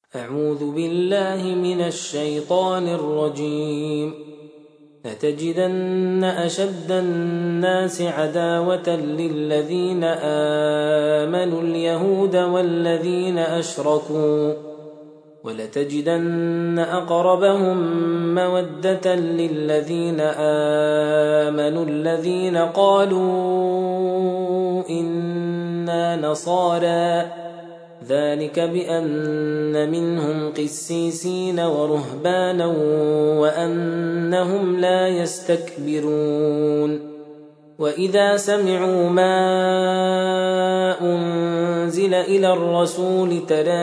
أعوذ بالله من الشيطان الرجيم. لتجدن أشد الناس عداوة للذين آمنوا اليهود والذين أشركوا، ولتجدن أقربهم مودة للذين آمنوا الذين قالوا إنا نصارى، ذلك بأن منهم قسيسين ورهبانا وأنهم لا يستكبرون. وإذا سمعوا ما أنزل إلى الرسول ترى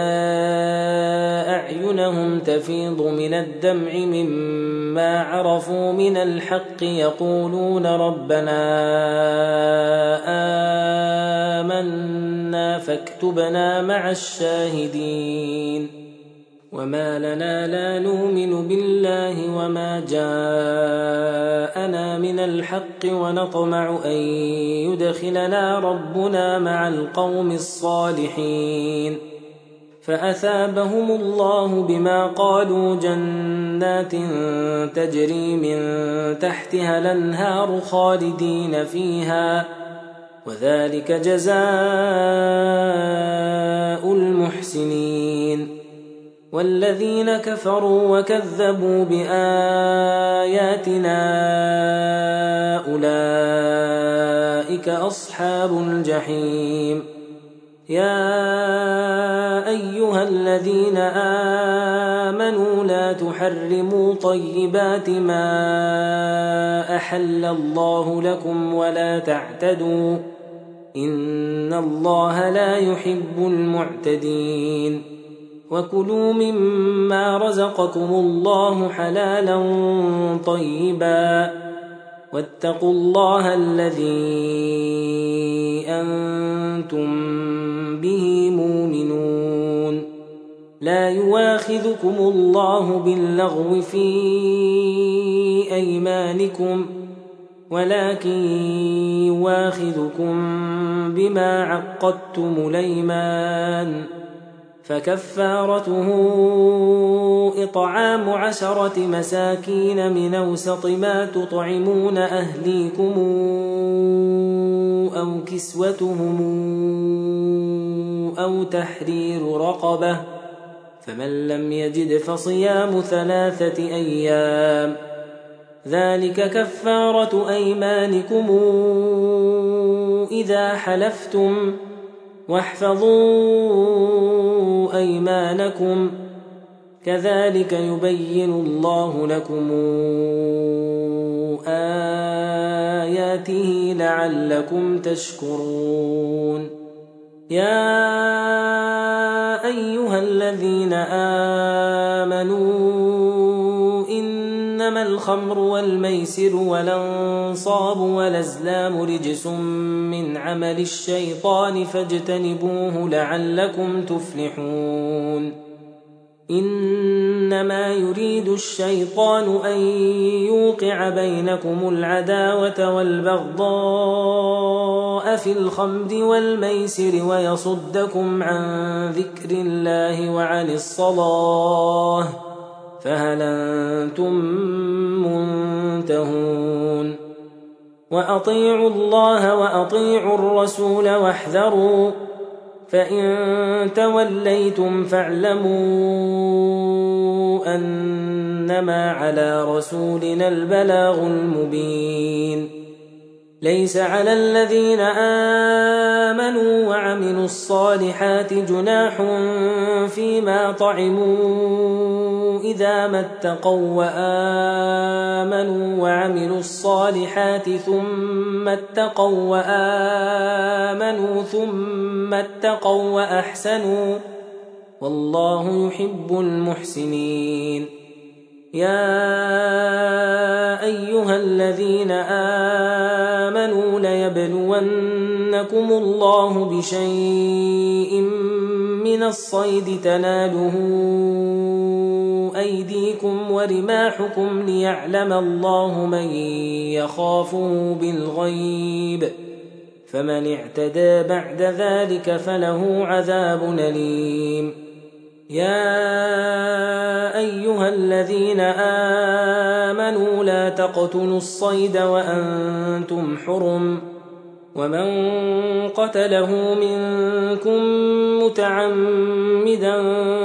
أعينهم تفيض من الدمع مما عرفوا من الحق يقولون ربنا آمنا فاكتبنا مع الشاهدين. وما لنا لا نؤمن بالله وما جاءنا من الحق ونطمع أن يدخلنا ربنا مع القوم الصالحين، فأثابهم الله بما قالوا جنات تجري من تحتها الأنهار خالدين فيها، وذلك جزاء المحسنين. والذين كفروا وكذبوا بآياتنا أولئك أصحاب الجحيم. يا أيها الذين آمنوا لا تحرموا طيبات ما أحل الله لكم ولا تعتدوا، إن الله لا يحب المعتدين. وكلوا مما رزقكم الله حلالا طيبا، واتقوا الله الذي أنتم به مؤمنون. لا يواخذكم الله باللغو في أيمانكم، ولكن يواخذكم بما عقدتم الأيمان، فكفارته إطعام 10 مساكين من أوسط ما تطعمون أهليكم أو كسوتهم أو تحرير رقبة، فمن لم يجد فصيام 3 أيام، ذلك كفارة أيمانكم إذا حلفتم، واحفظوا أيمانكم، كذلك يبين الله لكم آياته لعلكم تشكرون. يا أيها الذين آمنوا إنما الخمر والميسر والأنصاب والأزلام رجس من عمل الشيطان فاجتنبوه لعلكم تفلحون. إنما يريد الشيطان أن يوقع بينكم العداوة والبغضاء في الخمر والميسر ويصدكم عن ذكر الله وعن الصلاة، فهل أنتم منتهون؟ وأطيعوا الله وأطيعوا الرسول واحذروا، فإن توليتم فاعلموا أنما على رسولنا البلاغ المبين. ليس على الذين آمنوا وعملوا الصالحات جناح فيما طعموا إذا ما اتقوا وآمنوا وعملوا الصالحات ثم اتقوا وآمنوا ثم اتقوا وأحسنوا، والله يحب المحسنين. يا أيها الذين آمنوا ليبلونكم الله بشيء من الصيد تناله أيديكم ورماحكم ليعلم الله من يخافه بالغيب، فمن اعتدى بعد ذلك فله عذاب أليم. يا أيها الذين آمنوا لا تقتلوا الصيد وأنتم حرم ومن قتله منكم متعمدا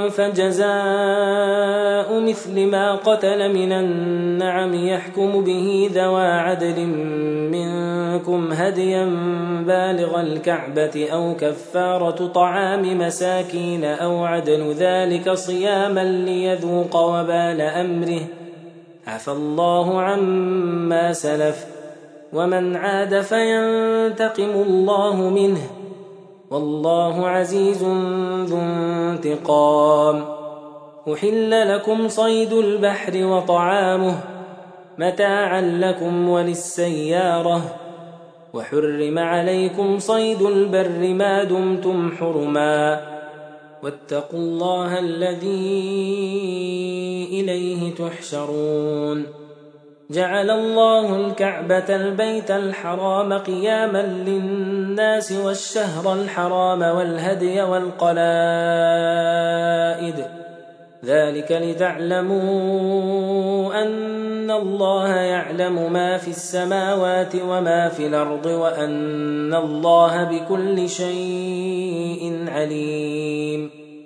فجزاء مثل ما قتل من النعم يحكم به ذوى عدل منكم هديا بالغ الكعبة أو كفارة طعام مساكين أو عدل ذلك صياما ليذوق وبال أمره عفى الله عما سلف ومن عاد فينتقم الله منه والله عزيز ذو انتقام. أحل لكم صيد البحر وطعامه متاعا لكم وللسيارة وحرم عليكم صيد البر ما دمتم حرما واتقوا الله الذي إليه تحشرون. جعل الله الكعبة البيت الحرام قياما للناس والشهر الحرام والهدي والقلائد ذلك لتعلموا أن الله يعلم ما في السماوات وما في الأرض وأن الله بكل شيء عليم.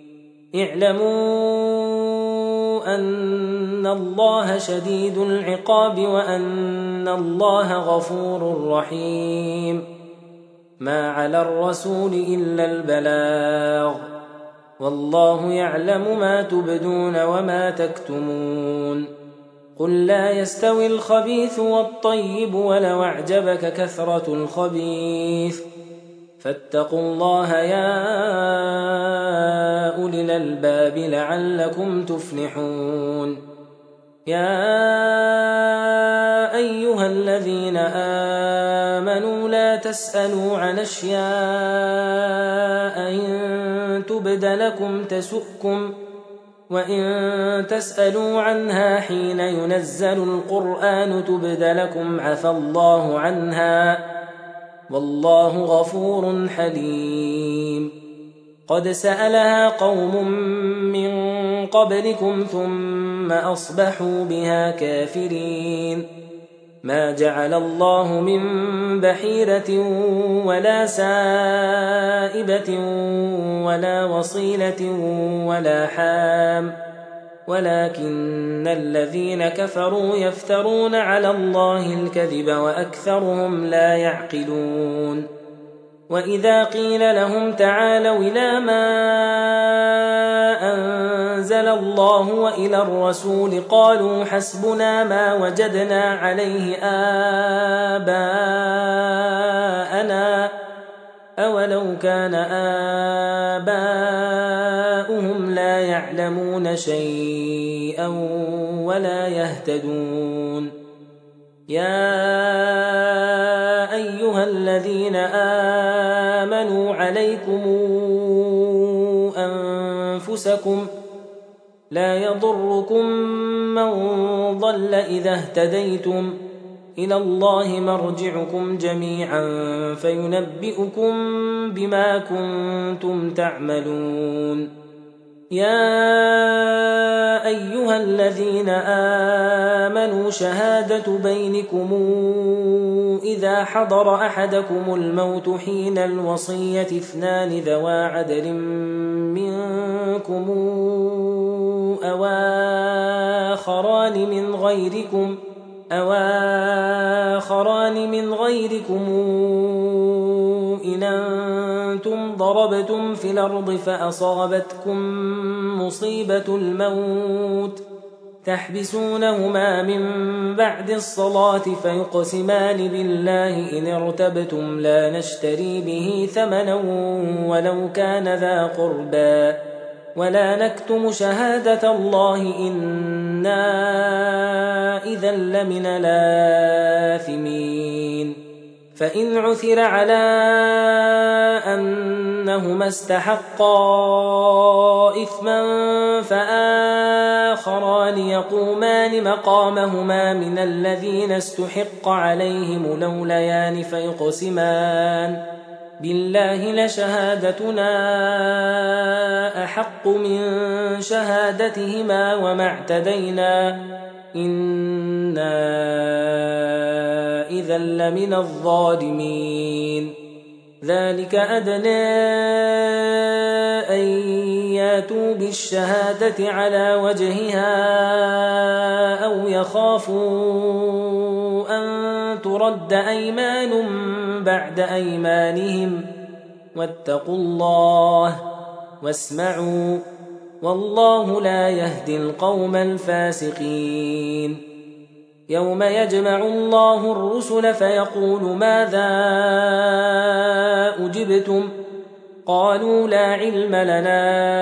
اعلموا أن الله شديد العقاب وأن الله غفور رحيم. ما على الرسول إلا البلاغ والله يعلم ما تبدون وما تكتمون. قل لا يستوي الخبيث والطيب ولو أعجبك كثرة الخبيث فاتقوا الله يا أولي الألباب لعلكم تفلحون. يا أيها الذين آمنوا لا تسألوا عن أشياء إن تبد لكم تسؤكم وإن تسألوا عنها حين ينزل القرآن تبد لكم عفى الله عنها والله غفور حليم. قد سألها قوم من قبلكم ثم أصبحوا بها كافرين. ما جعل الله من بحيرة ولا سائبة ولا وصيلة ولا حام ولكن الذين كفروا يفترون على الله الكذب وأكثرهم لا يعقلون. وإذا قيل لهم تعالوا إلى ما أنزل الله وإلى الرسول قالوا حسبنا ما وجدنا عليه آباءنا أولو كان آباؤهم لا يعلمون شيئا ولا يهتدون. يا أيها الذين آمنوا عليكم أنفسكم لا يضركم من ضل إذا اهتديتم إلى الله مرجعكم جميعا فينبئكم بما كنتم تعملون. يا أيها الذين آمنوا شهادة بينكم إذا حضر أحدكم الموت حين الوصية 2 ذوى عدل منكم أو آخران من غيركم إن أنتم ضربتم في الأرض فأصابتكم مصيبة الموت تحبسونهما من بعد الصلاة فيقسمان بالله إن ارتبتم لا نشتري به ثمنا ولو كان ذا قربى ولا نكتم شهادة الله إنا إذا لمن الآثمين. فإن عثر على أنهما استحقا إثما فآخران يقومان مقامهما من بالله لشهادتنا أحق من شهادتهما وما اعتدينا إنا إذا لمن الظالمين ذلك أدنى أن ياتوا بالشهادة على وجهها أو يخافوا أن ترد أيمان بعد أيمانهم واتقوا الله واسمعوا والله لا يهدي القوم الفاسقين يوم يجمع الله الرسل فيقول ماذا أجبتم قالوا لا علم لنا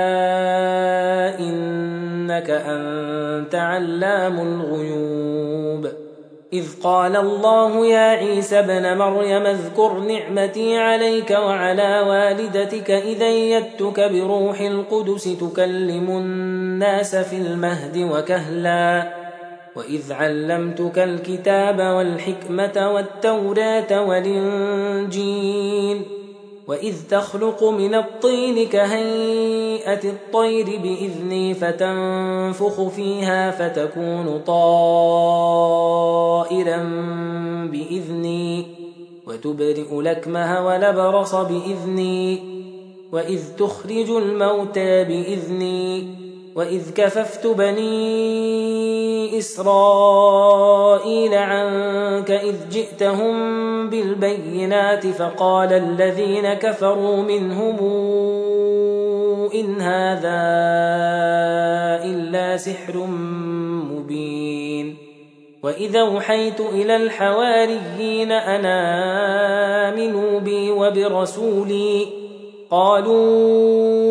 إنك أنت علام الغيوب إذ قال الله يا عيسى ابن مريم اذكر نعمتي عليك وعلى والدتك إذ أيدتك بروح القدس تكلم الناس في المهد وكهلا وإذ علمتك الكتاب والحكمة والتوراة والإنجيل وإذ تخلق من الطين كهيئة الطير بإذني فتنفخ فيها فتكون طائرا بإذني وتبرئ الأكمه والأبرص بإذني وإذ تخرج الموتى بإذني وإذ كففت بني إسرائيل عنك إذ جئتهم بالبينات فقال الذين كفروا منهم إن هذا إلا سحر مبين وإذا أوحيت إلى الحواريين أن آمنوا بي وبرسولي قالوا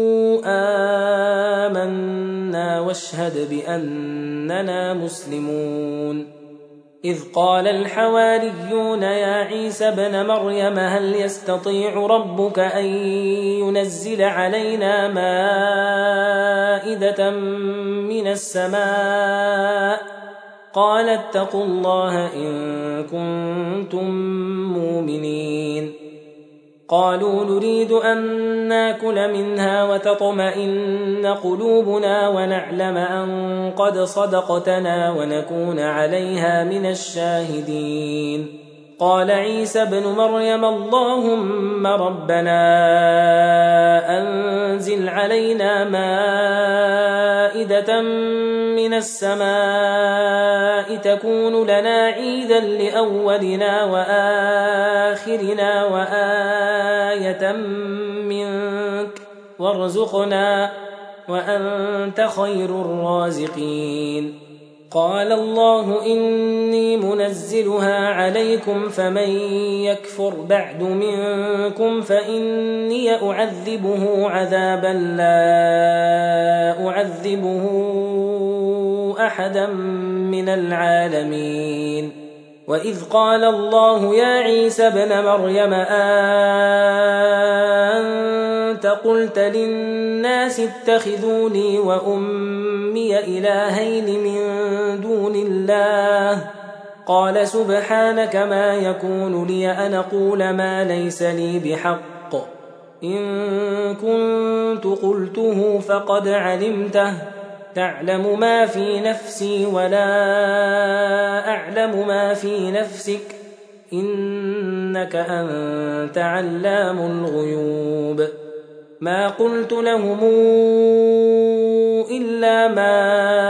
آمنا واشهد بأننا مسلمون إذ قال الحواريون يا عيسى ابن مريم هل يستطيع ربك أن ينزل علينا مائدة من السماء قال اتقوا الله إن كنتم مؤمنين قالوا نريد أن ناكل منها وتطمئن قلوبنا ونعلم أن قد صدقتنا ونكون عليها من الشاهدين قال عيسى ابن مريم اللهم ربنا أنزل علينا مائدة من السماء تكون لنا عيدا لأولنا وآخرنا وآية منك وارزقنا وأنت خير الرازقين قال الله إني منزلها عليكم فمن يكفر بعد منكم فإني أعذبه عذابا لا أعذبه أحدا من العالمين وإذ قال الله يا عيسى ابن مريم أنت قلت للناس اتخذوني وأمي إلهين من دون الله قال سبحانك ما يكون لي أن أقول ما ليس لي بحق إن كنت قلته فقد علمته تعلم ما في نفسي ولا أعلم ما في نفسك إنك أنت علام الغيوب ما قلت لهم إلا ما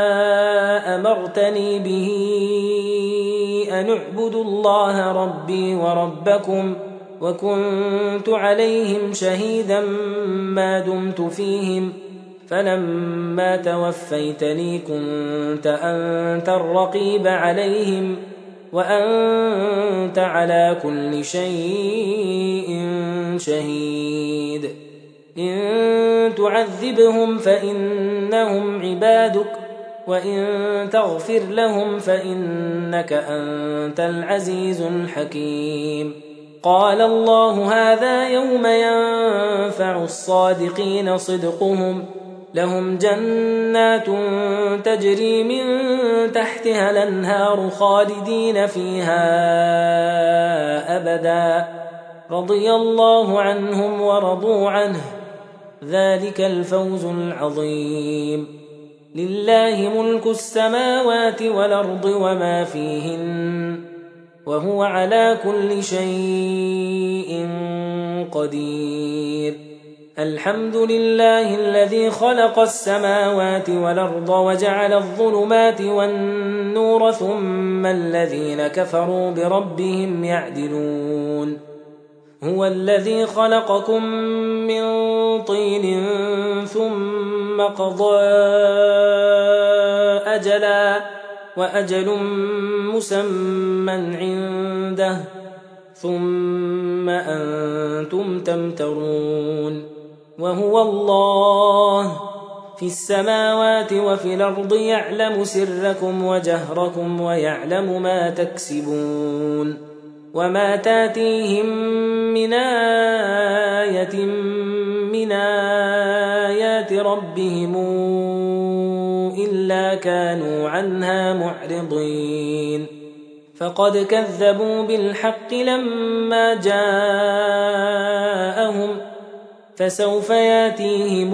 أمرتني به أن اعبدوا الله ربي وربكم وكنت عليهم شهيدا ما دمت فيهم فلما توفيتني كنت أنت الرقيب عليهم وأنت على كل شيء شهيد إن تعذبهم فإنهم عبادك وإن تغفر لهم فإنك أنت العزيز الحكيم قال الله هذا يوم ينفع الصادقين صدقهم لهم جنات تجري من تحتها الأنهار خالدين فيها أبدا رضي الله عنهم ورضوا عنه، ذلك الفوز العظيم. لله ملك السماوات والأرض وما فيهن، وهو على كل شيء قدير. الحمد لله الذي خلق السماوات والأرض وجعل الظلمات والنور، ثم الذين كفروا بربهم يعدلون. هو الذي خلقكم من طين ثم قضى أجلا، وأجل مسمى عنده، ثم أنتم تمترون. وهو الله في السماوات وفي الأرض، يعلم سركم وجهركم ويعلم ما تكسبون. وما تاتيهم من آية من آيات ربهم إلا كانوا عنها معرضين. فقد كذبوا بالحق لما جاءهم، فسوف ياتيهم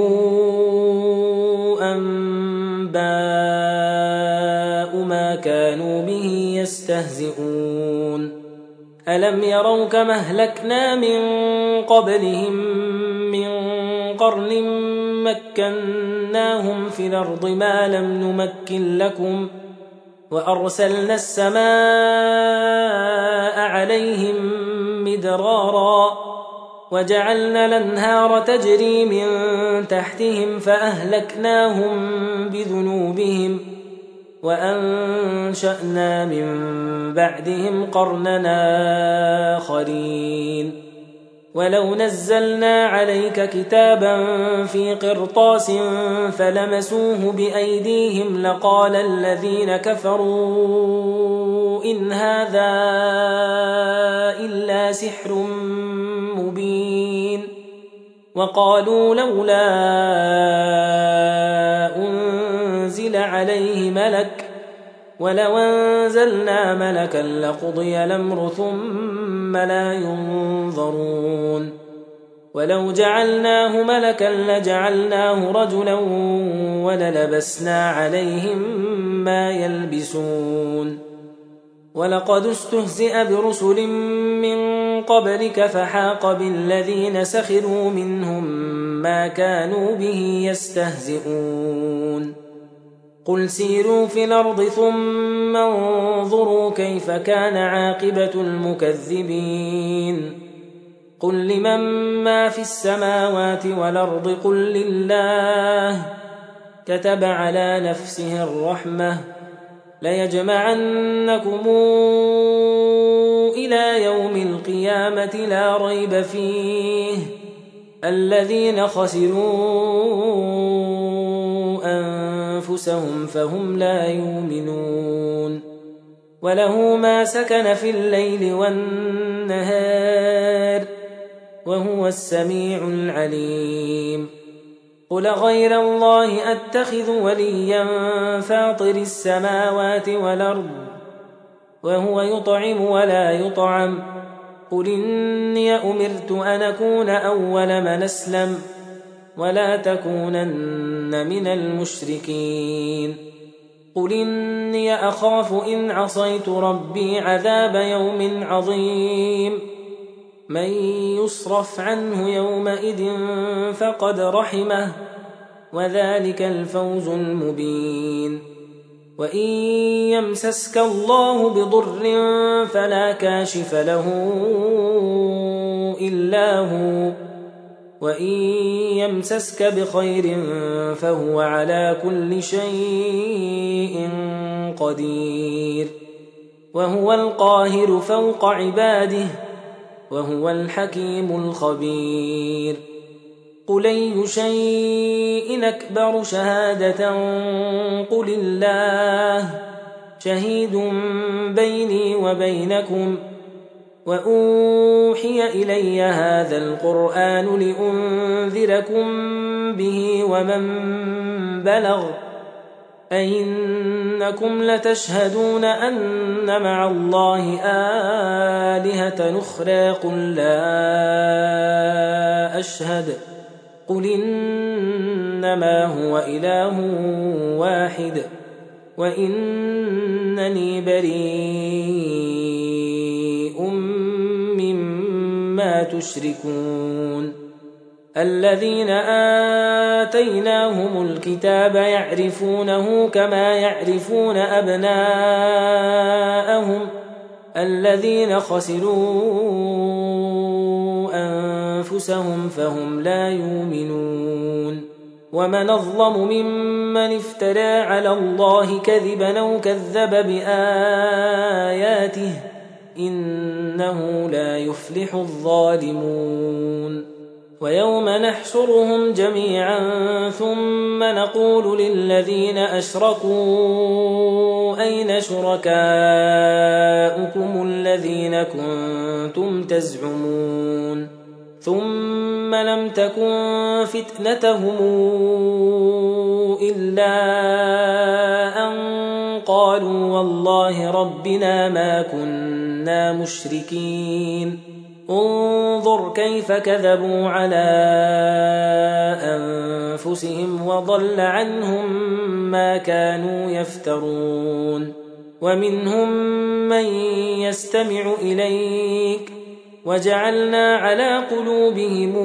أنباء ما كانوا به يستهزئون. ألم يروا كما أهلكنا من قبلهم من قرن مكناهم في الأرض ما لم نمكن لكم، وأرسلنا السماء عليهم مدرارا، وجعلنا الأنهار تجري من تحتهم فأهلكناهم بذنوبهم، وأنشأنا من بعدهم قرننا آخرين. ولو نزلنا عليك كتابا في قرطاس فلمسوه بأيديهم لقال الذين كفروا إن هذا إلا سحر مبين. وقالوا لولا أنزل عليه ملك، ولو أنزلنا ملكا لقضي الأمر ثم لا ينظرون. ولو جعلناه ملكا لجعلناه رجلا وللبسنا عليهم ما يلبسون. ولقد استهزئ برسل من قبلك فحاق بالذين سخروا منهم ما كانوا به يستهزئون. قل سيروا في الأرض ثم انظروا كيف كان عاقبة المكذبين. قل لمن ما في السماوات والأرض قل لله، كتب على نفسه الرحمة ليجمعنكم إلى يوم القيامة لا ريب فيه، الذين خسروا أنفسهم فهم لا يؤمنون. وله ما سكن في الليل والنهار، وهو السميع العليم. قل غير الله أتخذ وليا فاطر السماوات والأرض، وهو يطعم ولا يطعم. قل إني أمرت أن أكون أول من أسلم، ولا تكونن من المشركين. قل إني أخاف إن عصيت ربي عذاب يوم عظيم. من يصرف عنه يومئذ فقد رحمه، وذلك الفوز المبين. وإن يمسسك الله بضر فلا كاشف له إلا هو، وإن يمسسك بخير فهو على كل شيء قدير. وهو القاهر فوق عباده، وهو الحكيم الخبير. قل أي شيء أكبر شهادة قل الله، شهيد بيني وبينكم. وأوحي إلي هذا القرآن لأنذركم به ومن بلغ، أئنكم لتشهدون أن مع الله آلهة أخرى قل لا أشهد قل إنما هو إله واحد وإنني بريء مما تشركون الذين آتيناهم الكتاب يعرفونه كما يعرفون أبناءهم الذين خسروا أنفسهم فهم لا يؤمنون ومن أظلم ممن افترى على الله كذبا أو كذب بآياته إنه لا يفلح الظالمون ويوم نحشرهم جميعا ثم نقول للذين أشركوا أين شركاؤكم الذين كنتم تزعمون ثم لم تكن فتنتهم إلا أن قالوا والله ربنا ما كنا مشركين انظر كيف كذبوا على أنفسهم وضل عنهم ما كانوا يفترون ومنهم من يستمع إليك وجعلنا على قلوبهم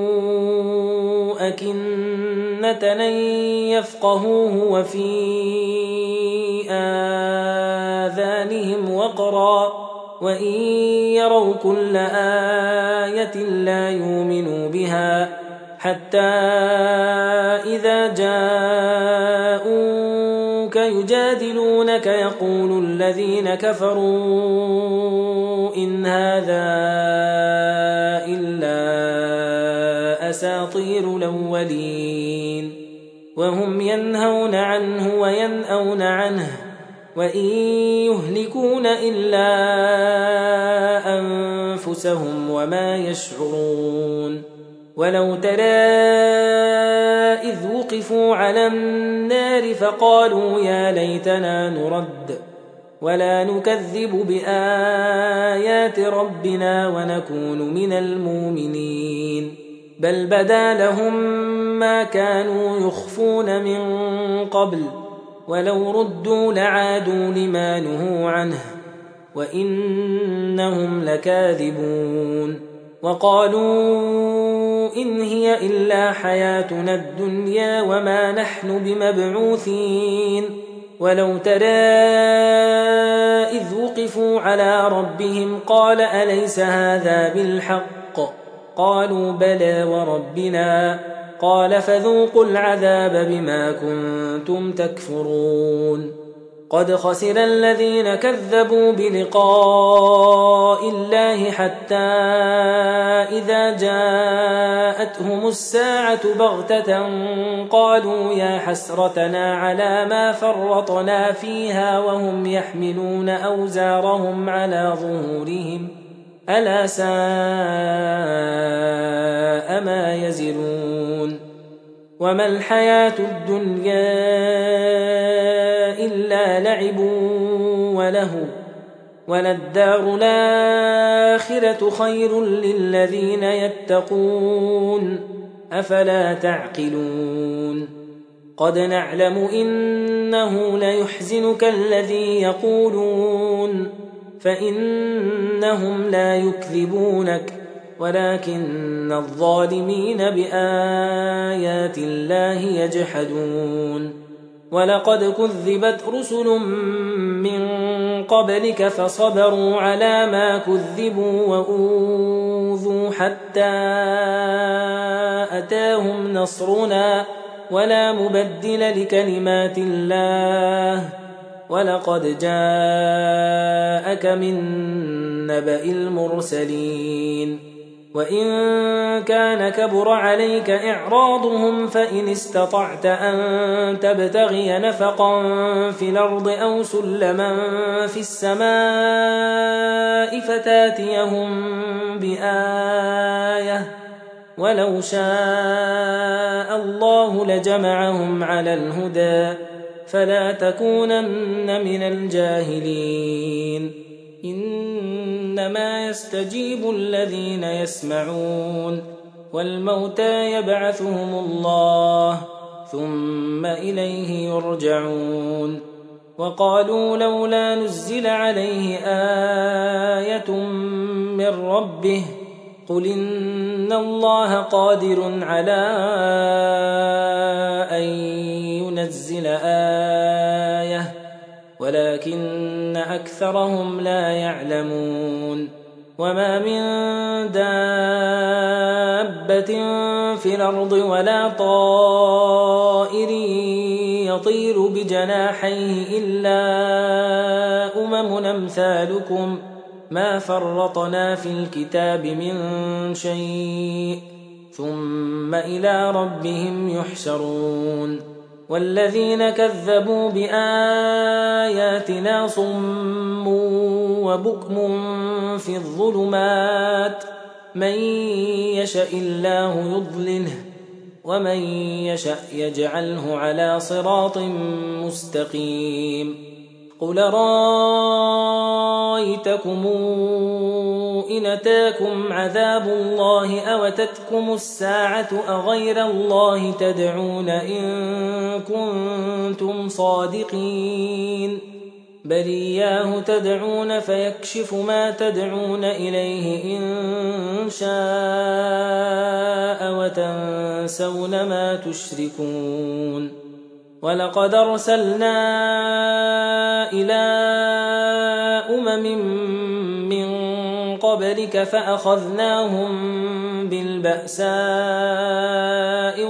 أكنة أن يفقهوه وفي آذانهم وقرا وإن يروا كل آية لا يؤمنوا بها حتى إذا جاءوك يجادلونك يقول الذين كفروا إن هذا إلا أساطير الأولين وهم ينهون عنه وينأون عنه وإن يهلكون إلا أنفسهم وما يشعرون ولو ترى إذ وقفوا على النار فقالوا يا ليتنا نرد ولا نكذب بآيات ربنا ونكون من المؤمنين بل بدا لهم ما كانوا يخفون من قبل ولو ردوا لعادوا لما نهوا عنه وإنهم لكاذبون وقالوا إن هي إلا حياتنا الدنيا وما نحن بمبعوثين ولو ترى إذ وقفوا على ربهم قال أليس هذا بالحق قالوا بلى وربنا قال فذوقوا العذاب بما كنتم تكفرون قد خسر الذين كذبوا بلقاء الله حتى إذا جاءتهم الساعة بغتة قالوا يا حسرتنا على ما فرطنا فيها وهم يحملون أوزارهم على ظهورهم ألا ساء ما يزرون وما الحياة الدنيا إلا لعب وله وللدار الآخرة خير للذين يتقون أفلا تعقلون قد نعلم إنه ليحزنك الذي يقولون فإنهم لا يكذبونك ولكن الظالمين بآيات الله يجحدون ولقد كذبت رسل من قبلك فصبروا على ما كذبوا وأوذوا حتى أتاهم نصرنا ولا مبدل لكلمات الله ولقد جاءك من نبأ المرسلين وإن كان كبر عليك إعراضهم فإن استطعت أن تبتغي نفقا في الأرض أو سلما في السماء فتاتيهم بآية ولو شاء الله لجمعهم على الهدى فلا تكونن من الجاهلين إنما يستجيب الذين يسمعون والموتى يبعثهم الله ثم إليه يرجعون وقالوا لولا نزل عليه آية من ربه قل إن الله قادر على أن ينزل آية ولكن أكثرهم لا يعلمون وما من دابة في الأرض ولا طائر يطير بجناحيه إلا أمثالكم ما فرطنا في الكتاب من شيء ثم إلى ربهم يحشرون والذين كذبوا بآياتنا صم وبكم في الظلمات من يشاء الله يضلله ومن يشاء يجعله على صراط مستقيم قل رأيتكم إن أتاكم عذاب الله أو أتتكم الساعة أغير الله تدعون إن كنتم صادقين بل إياه تدعون فيكشف ما تدعون إليه إن شاء وتنسون ما تشركون ولقد أرسلنا إلى من قبلك فأخذناهم بالبأساء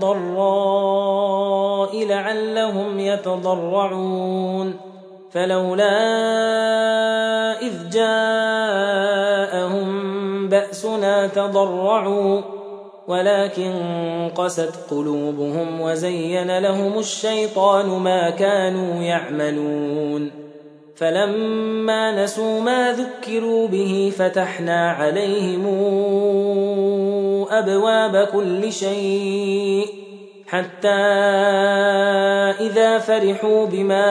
والضراء لعلهم يتضرعون فلولا إذ جاءهم بأسنا تضرعوا ولكن قست قلوبهم وزين لهم الشيطان ما كانوا يعملون فلما نسوا ما ذكروا به فتحنا عليهم أبواب كل شيء حتى إذا فرحوا بما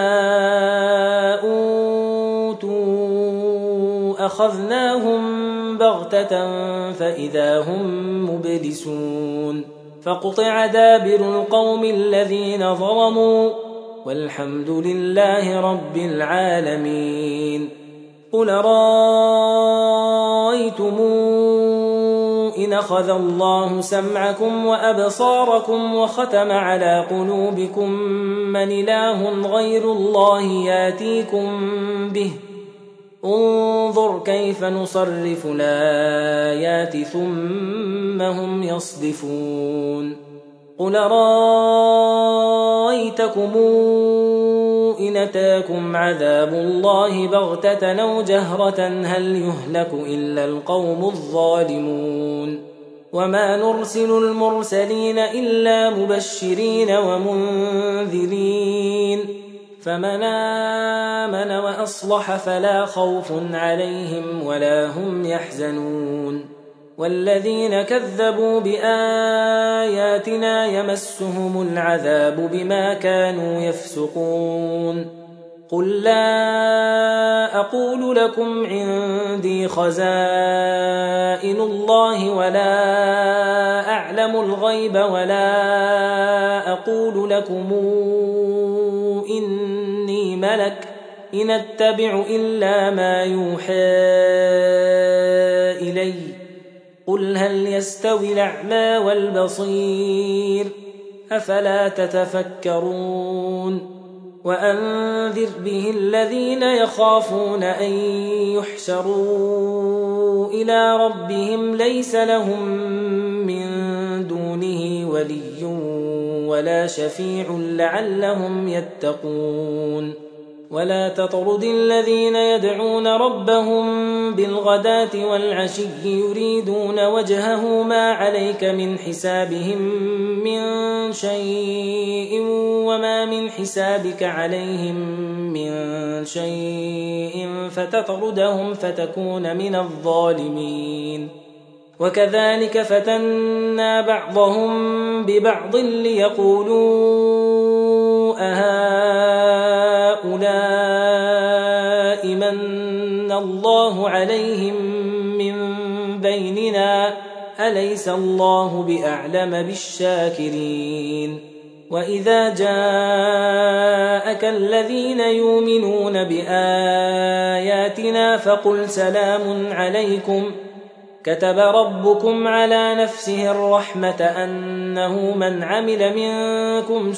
أوتوا أخذناهم بغتة فإذا هم مبلسون فقطع دابر القوم الذين ظلموا والحمد لله رب العالمين قل رأيتم إن أخذ الله سمعكم وأبصاركم وختم على قلوبكم من إله غير الله ياتيكم به انظر كيف نصرف الآيات ثم هم يصدفون قل رأيتكم إن أتاكم عذاب الله بغتة أو جهرة هل يهلك إلا القوم الظالمون وما نرسل المرسلين إلا مبشرين ومنذرين فمن آمن وأصلح فلا خوف عليهم ولا هم يحزنون والذين كذبوا بآياتنا يمسهم العذاب بما كانوا يفسقون قل لا أقول لكم عندي خزائن الله ولا أعلم الغيب ولا أقول لكم إني ملك إن أتبع إلا ما يوحى إلي قل هل يستوي الأعمى والبصير أفلا تتفكرون وأنذر به الذين يخافون أن يحشروا إلى ربهم ليس لهم من دونه ولي ولا شفيع لعلهم يتقون ولا تطرد الذين يدعون ربهم بالغداة والعشي يريدون وجهه ما عليك من حسابهم من شيء وما من حسابك عليهم من شيء فتطردهم فتكون من الظالمين وكذلك فتنا بعضهم ببعض ليقولوا أليس الله بأعلم بالشاكرين وإذا جاءك الذين يؤمنون بآياتنا فقل سلام عليكم كتب ربكم على نفسه الرحمة أنه من عمل منكم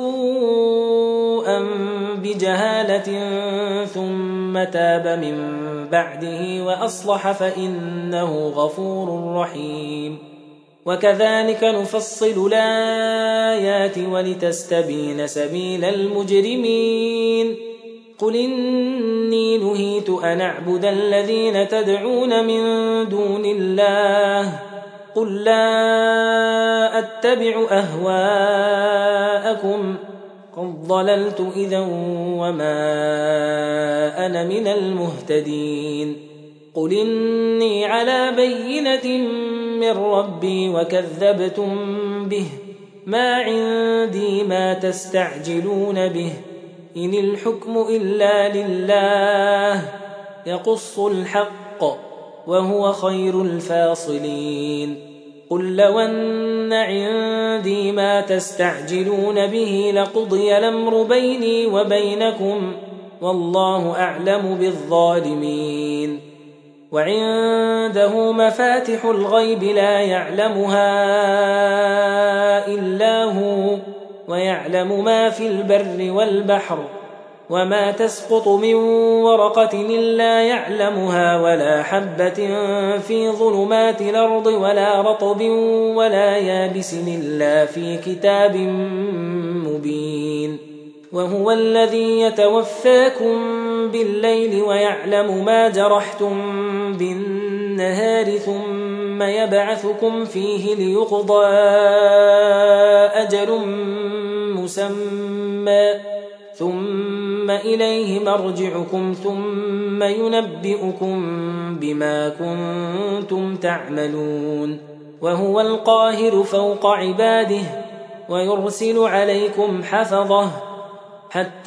سوءا بجهالة ثم تاب من بعده وأصلح فإنه غفور رحيم وكذلك نفصل الآيات ولتستبين سبيل المجرمين قل إني نهيت أن أعبد الذين تدعون من دون الله قل لا أتبع أهواءكم قد ضللت إذا وما أنا من المهتدين قل إني على بينة من ربي وكذبتم به ما عندي ما تستعجلون به إن الحكم إلا لله يقص الحق وهو خير الفاصلين قل لو أن عندي ما تستعجلون به لقضي الأمر بيني وبينكم والله أعلم بالظالمين وعنده مفاتح الغيب لا يعلمها إلا هو ويعلم ما في البر والبحر وما تسقط من ورقة إلا يعلمها ولا حبة في ظلمات الأرض ولا رطب ولا يابس إلا في كتاب مبين وهو الذي يتوفاكم بالليل ويعلم ما جرحتم بالنهار ثم يبعثكم فيه ليقضى أجل مسمى ثم إليه مرجعكم ثم ينبئكم بما كنتم تعملون وهو القاهر فوق عباده ويرسل عليكم حفظه حتى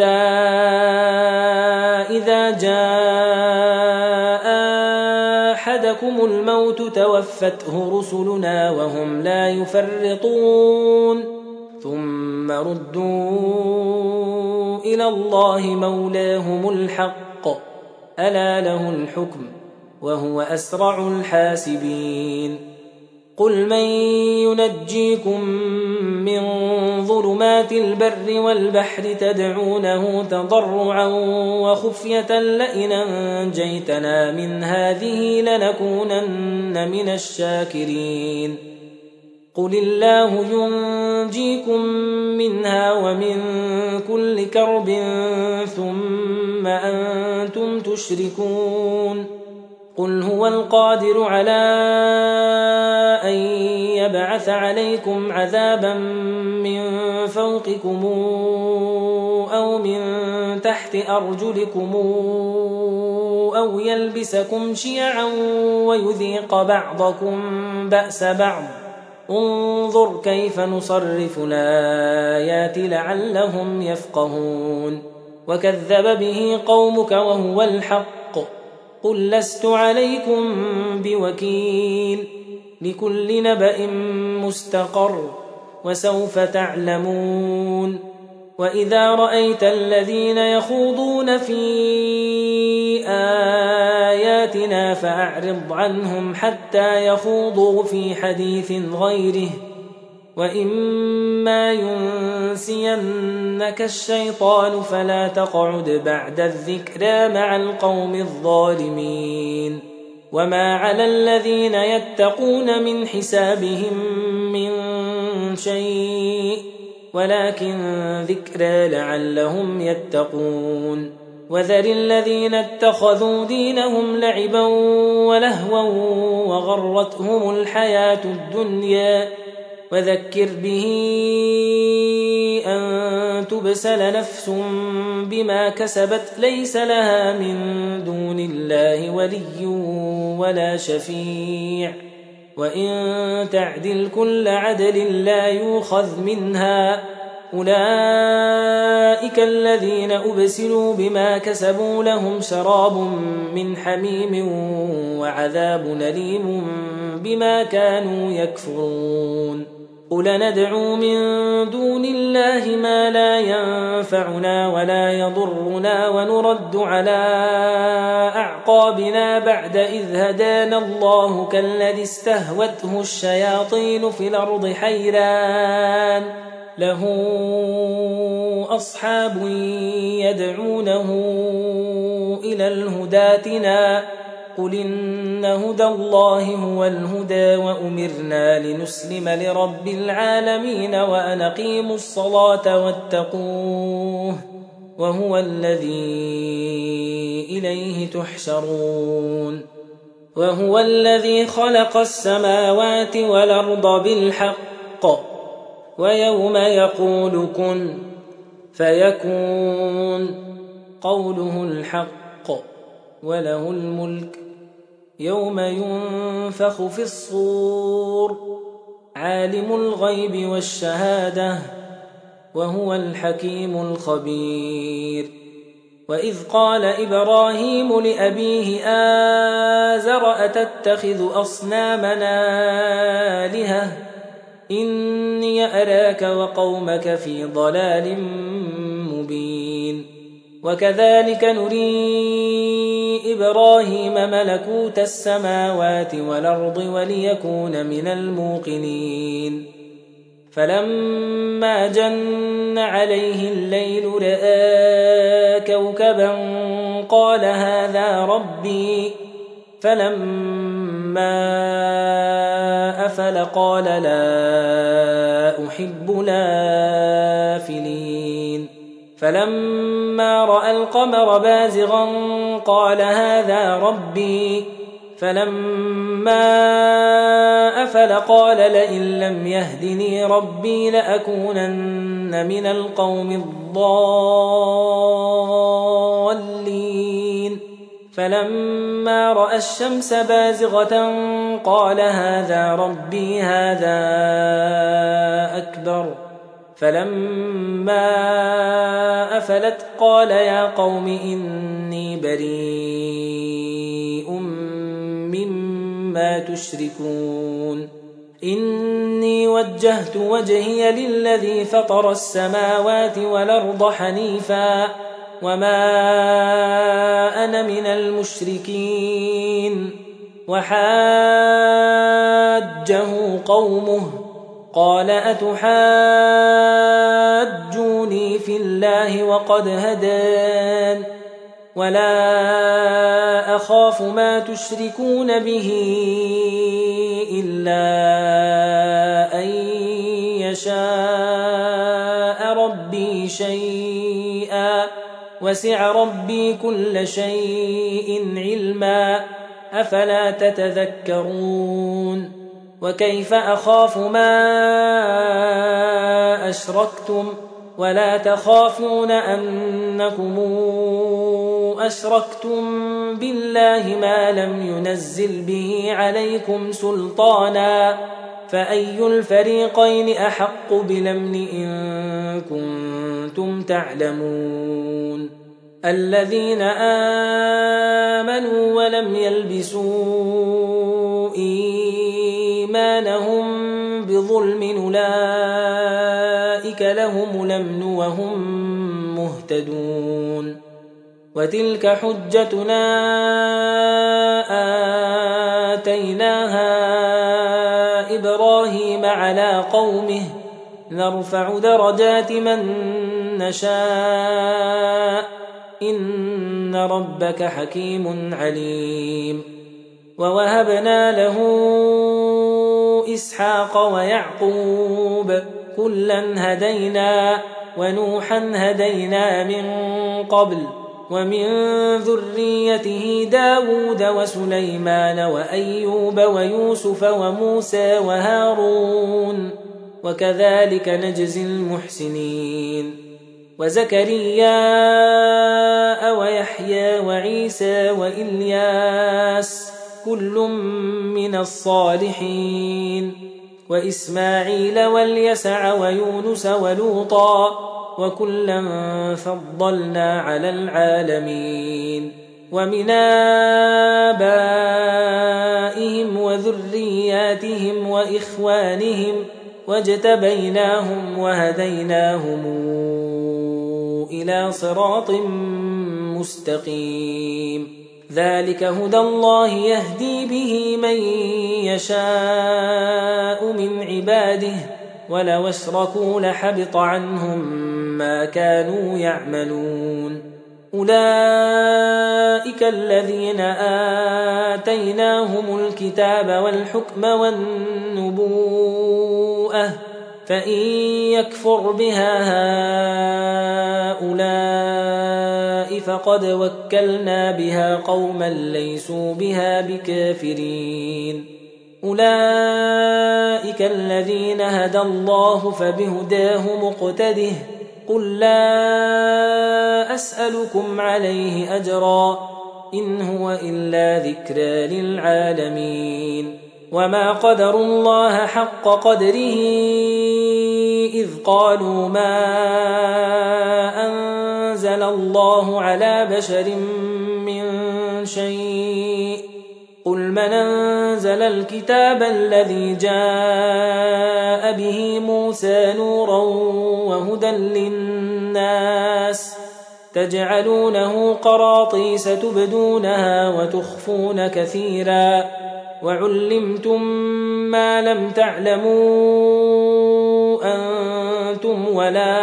إذا جاء أحدكم الموت توفته رسلنا وهم لا يفرطون ثم ردوا إلى الله مولاهم الحق ألا له الحكم وهو أسرع الحاسبين قل من ينجيكم من ظلمات البر والبحر تدعونه تضرعا وخفية لئن أنجيتنا من هذه لنكونن من الشاكرين قل الله ينجيكم منها ومن كل كرب ثم أنتم تشركون قل هو القادر على أن يبعث عليكم عذابا من فوقكم أو من تحت أرجلكم أو يلبسكم شيعا ويذيق بعضكم بأس بعض انظر كيف نصرف الآيات لعلهم يفقهون وكذب به قومك وهو الحق قل لست عليكم بوكيل لكل نبأ مستقر وسوف تعلمون وإذا رأيت الذين يخوضون في آياتنا فأعرض عنهم حتى يخوضوا في حديث غيره وإما ينسينك الشيطان فلا تقعد بعد الذكرى مع القوم الظالمين وما على الذين يتقون من حسابهم من شيء ولكن ذكرى لعلهم يتقون وذر الذين اتخذوا دينهم لعبا ولهوا وغرتهم الحياة الدنيا وذكر به أن تبسل نفس بما كسبت ليس لها من دون الله ولي ولا شفيع وإن تعدل كل عدل لا يؤخذ منها أولئك الذين أبسلوا بما كسبوا لهم شراب من حميم وعذاب أليم بما كانوا يكفرون قل ندعو من دون الله ما لا ينفعنا ولا يضرنا ونرد على أعقابنا بعد إذ هدانا الله كالذي استهوته الشياطين في الأرض حيران له أصحاب يدعونه إلى الهدى ائتنا قل إن هدى الله هو الهدى وأمرنا لنسلم لرب العالمين وأن أقيموا الصلاة واتقوه وهو الذي إليه تحشرون وهو الذي خلق السماوات والأرض بالحق ويوم يقول كن فيكون قوله الحق وله الملك يوم ينفخ في الصور عالم الغيب والشهادة وهو الحكيم الخبير وإذ قال إبراهيم لأبيه آزر أتتخذ أصنامنا آلهة إني أراك وقومك في ضلال مبين وكذلك نري إبراهيم ملكوت السماوات والأرض وليكون من الموقنين فلما جن عليه الليل رأى كوكبا قال هذا ربي فلما أفل قال لا أحب الآفلين فلما رأى القمر بازغا قال هذا ربي فلما أفل قال لئن لم يهدني ربي لأكونن من القوم الضالين فلما رأى الشمس بازغة قال هذا ربي هذا أكبر فلما أفلت قال يا قوم إني بريء مما تشركون إني وجهت وجهي للذي فطر السماوات والأرض حنيفا وما أنا من المشركين وحاجه قومه قال أتحاجوني في الله وقد هدان ولا أخاف ما تشركون به إلا أن يشاء ربي شيئا وسع ربي كل شيء علما أفلا تتذكرون وكيف أخاف ما أشركتم ولا تخافون أنكم أشركتم بالله ما لم ينزل به عليكم سلطانا فأي الفريقين أحق بالأمن إن كنتم تعلمون الذين آمنوا ولم يلبسوا إيمانهم بظلم أولئك لهم الأمن وهم مهتدون وتلك حجتنا آتيناها إبراهيم على قومه نرفع درجات من نشاء إن ربك حكيم عليم ووهبنا له إسحاق ويعقوب كلا هدينا ونوحا هدينا من قبل ومن ذريته داود وسليمان وأيوب ويوسف وموسى وهارون وكذلك نجزي المحسنين وزكريا ويحيى وعيسى وإلياس كل من الصالحين وإسماعيل واليسع ويونس ولوطا وكلا فضلنا على العالمين ومن آبائهم وذرياتهم وإخوانهم واجتبيناهم وهديناهم إلى صراط مستقيم ذلك هدى الله يهدي به من يشاء من عباده ولو اشركوا لحبط عنهم ما كانوا يعملون أولئك الذين آتيناهم الكتاب والحكم والنبوءة فإن يكفر بها هؤلاء فقد وكلنا بها قوما ليسوا بها بكافرين أولئك الذين هدى الله فبهداه مقتده قل لا أسألكم عليه أجرا إن هو إلا ذكرى للعالمين وما قدروا الله حق قدره إذ قالوا ما أنزل الله على بشر من شيء قل من أنزل الكتاب الذي جاء به موسى نورا وهدى للناس تجعلونه قراطيس تبدونها وتخفون كثيرا وعلمتم ما لم تعلموا أنتم ولا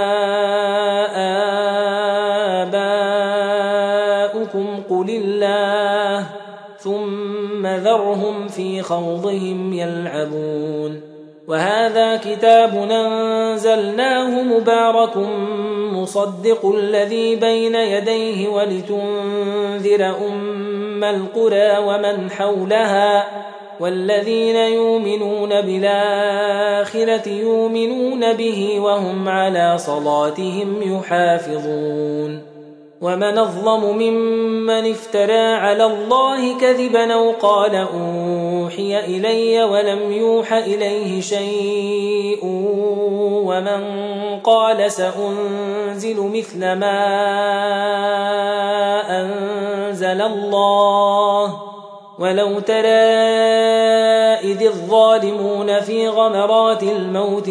آباؤكم قل الله ثم ذرهم في خوضهم يلعبون وهذا كتاب أنزلناه مبارك مصدق الذي بين يديه ولتنذر أم القرى ومن حولها والذين يؤمنون بالآخرة يؤمنون به وهم على صلاتهم يحافظون ومن أظلم ممن افترى على الله كذبا أو قال أوحي إلي ولم يوح إليه شيء ومن قال سأنزل مثل ما أنزل الله ولو ترى إذ الظالمون في غمرات الموت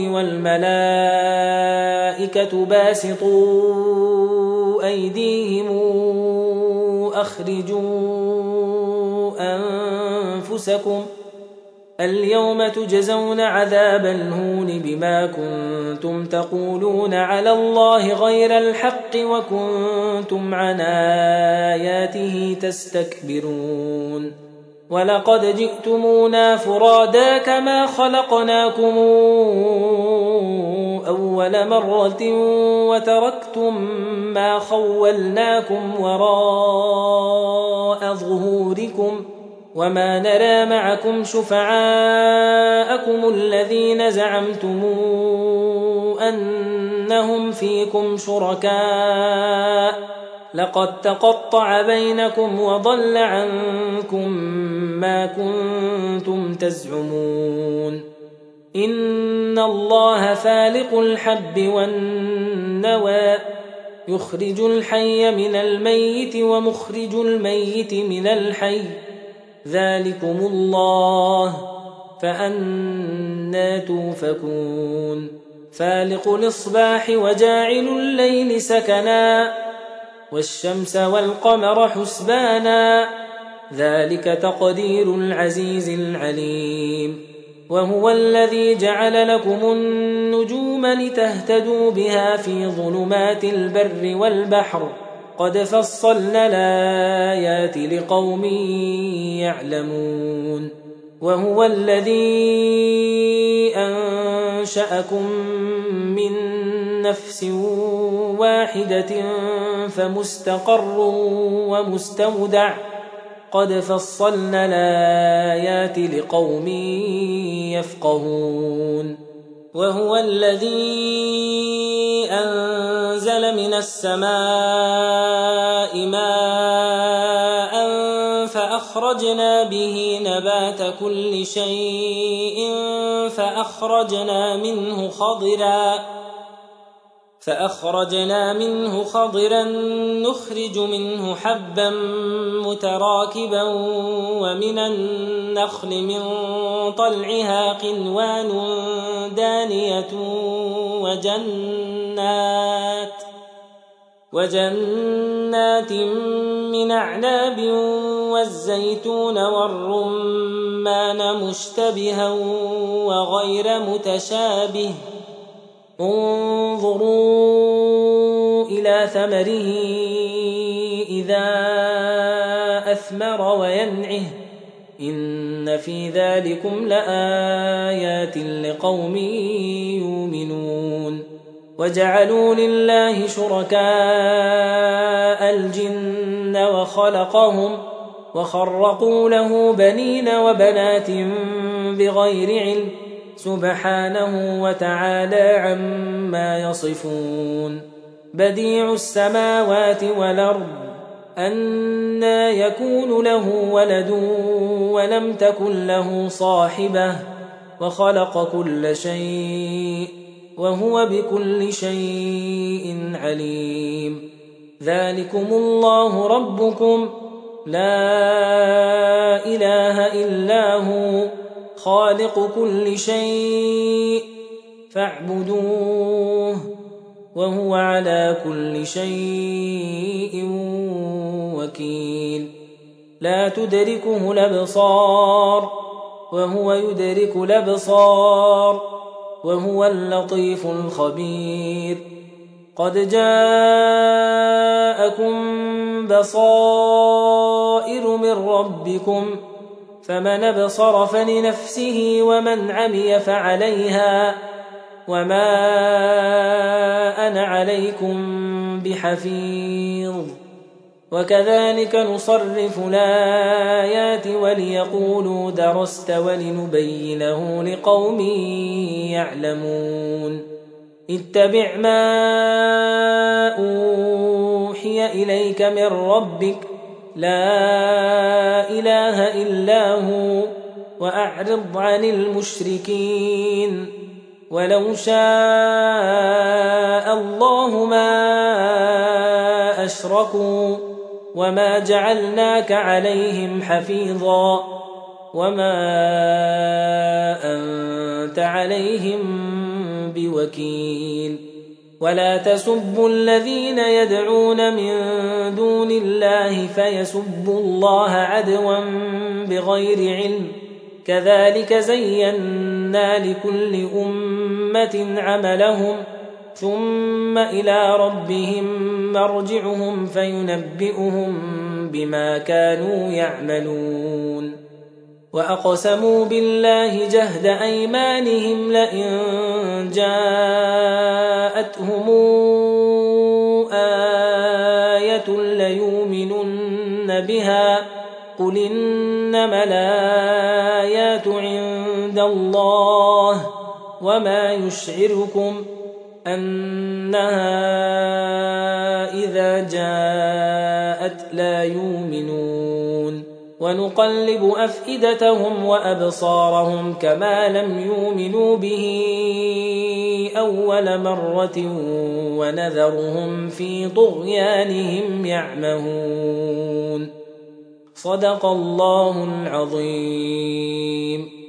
والملائكة باسطوا أيديهم أخرجوا أنفسكم اليوم تجزون عذاب الهون بما كنتم تقولون على الله غير الحق وكنتم عن آياته تستكبرون ولقد جئتمونا فرادا كما خلقناكم أول مرة وتركتم ما خولناكم وراء ظهوركم وما نرى معكم شفعاءكم الذين زعمتم أنهم فيكم شركاء لقد تقطع بينكم وضل عنكم ما كنتم تزعمون إن الله فالق الحب والنوى يخرج الحي من الميت ومخرج الميت من الحي ذلكم الله فأنى توفكون فالق الإصباح وجاعل الليل سكنا والشمس والقمر حسبانا ذلك تقدير العزيز العليم وهو الذي جعل لكم النجوم لتهتدوا بها في ظلمات البر والبحر قد فصلنا الآيات لقوم يعلمون وهو الذي أنشأكم من نفس واحدة فمستقر ومستودع قد فصلنا الآيات لقوم يفقهون وهو الذي أنزل من السماء ماء فأخرج فأخرجنا به نبات كل شيء فأخرجنا منه خضرا نخرج منه حبا متراكبا ومن النخل من طلعها قنوان دانية وجنات من أعناب والزيتون والرمان مشتبها وغير متشابه انظروا إلى ثمره إذا أثمر وينعه إن في ذلكم لآيات لقوم يؤمنون وجعلوا لله شركاء الجن وخلقهم وخرقوا له بنين وبنات بغير علم سبحانه وتعالى عما يصفون بديع السماوات والأرض أنى يكون له ولد ولم تكن له صاحبة وخلق كل شيء وهو بكل شيء عليم ذلكم الله ربكم لا إله إلا هو خالق كل شيء فاعبدوه وهو على كل شيء وكيل لا تدركه الأبصار وهو يدرك الأبصار وهو اللطيف الخبير قد جاءكم بصائر من ربكم فمن أبصر فلنفسه ومن عمي فعليها وما أنا عليكم بحفيظ وكذلك نصرف الآيات وليقولوا درست ولنبينه لقوم يعلمون اتبع ما أوحي إليك من ربك لا إله إلا هو وأعرض عن المشركين ولو شاء الله ما أشركوا وما جعلناك عليهم حفيظا وما أنت عليهم بوكيل ولا تسبوا الذين يدعون من دون الله فيسبوا الله عدوا بغير علم كذلك زينا لكل أمة عملهم ثم إلى ربهم مرجعهم فينبئهم بما كانوا يعملون وأقسموا بالله جهد أيمانهم لئن جاءتهم آية ليؤمنن بها قل إنما الآيات عند الله وما يشعركم أنها إذا جاءت لا يؤمنون ونقلب أفئدتهم وأبصارهم كما لم يؤمنوا به أول مرة ونذرهم في طغيانهم يعمهون صدق الله العظيم.